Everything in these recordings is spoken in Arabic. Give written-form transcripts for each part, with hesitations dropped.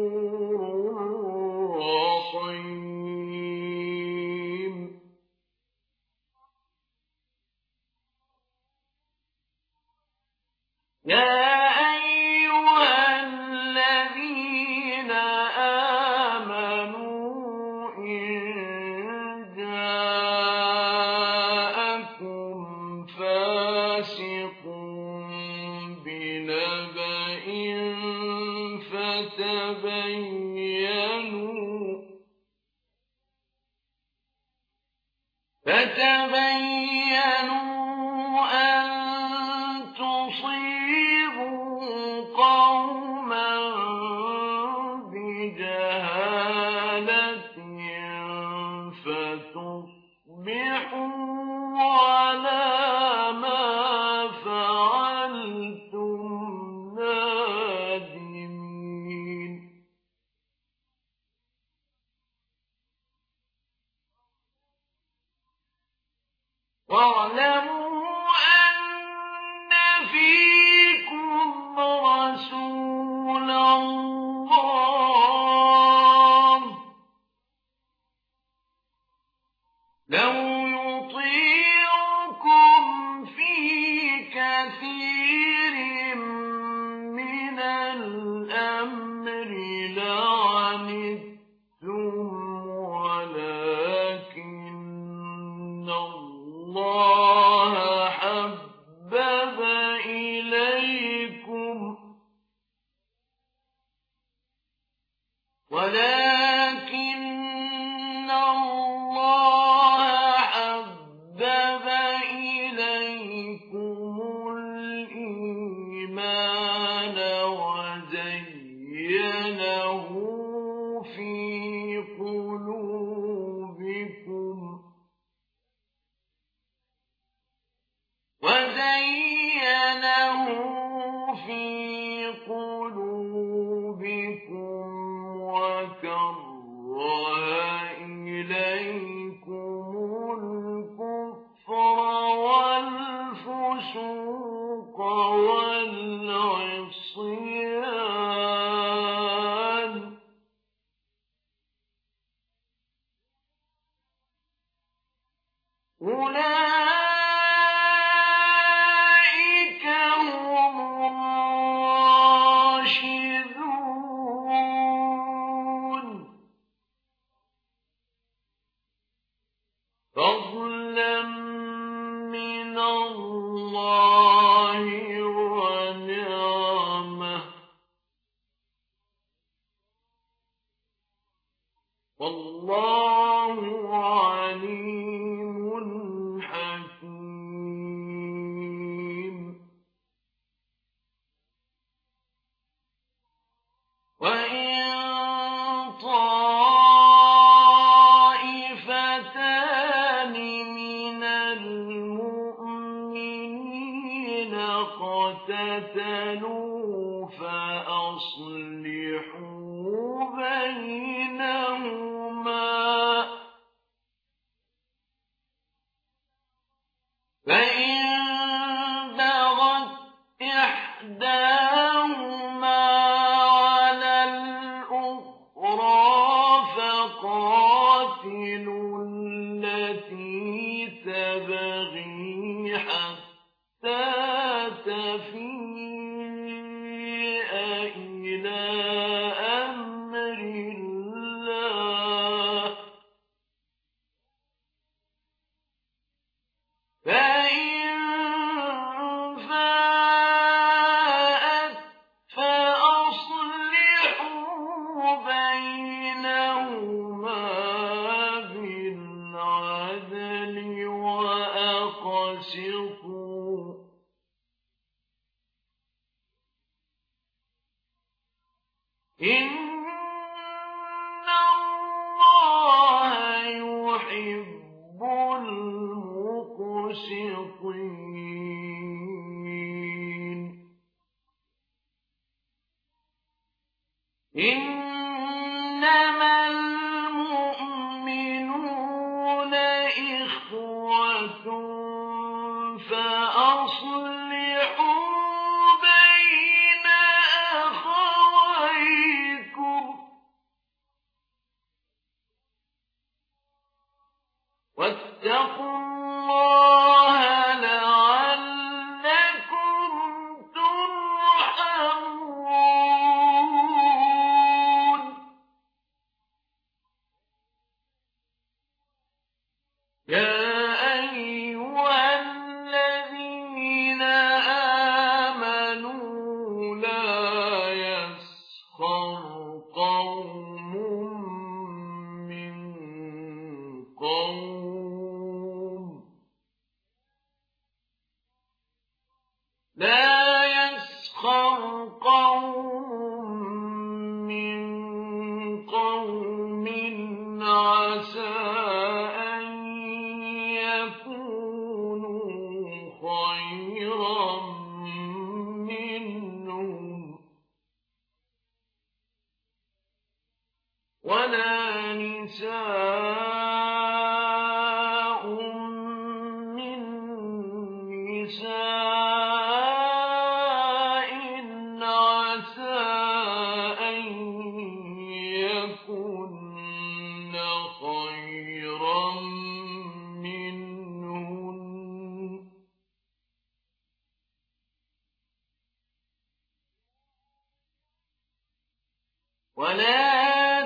رحيم. يا أيها الذين آمنوا إن جاءكم فاسق بنبأ فتبينوا أن تصيبوا قوما بجهالة فتصبحوا على ما فعلتم نادمين. واعلموا أن فيكم رسول الله لو يطيعكم في كثير من الأمر لعنتم ولكن الله حبب إليكم الإيمان وزينه في قلوبكم وكره إليكم الكفر والفسوق والعصيان أولئك هم الراشدون فضلا من الله ونعمة والله عليم حكيم. وإن طائفتان من المؤمنين اقتتلوا فأصلحوا بينهما فإن بغت إحداهما على الأخرى فقاتلوا التي تبغي حتى تفيء إلى أمر الله فإن فاءت فأصلحوا بينهما بالعدل وأقسطوا إن الله يحب المقسطين. إنما المؤمنون إخوة فأصلحوا بين أخويكم قوم لا يسخر قوم من قوم عسى أن يكونوا خيرا منهم ولا نساء من نساء عسى أن يكن خيرا منهن ولا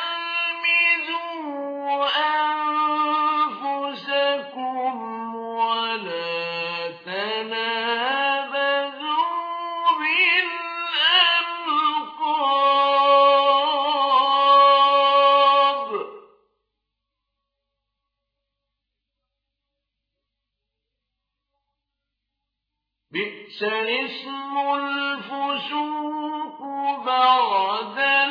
تلمزوا أنفسكم ولا تنابذوا بالألقاب بئس الاسم الفسوق بعد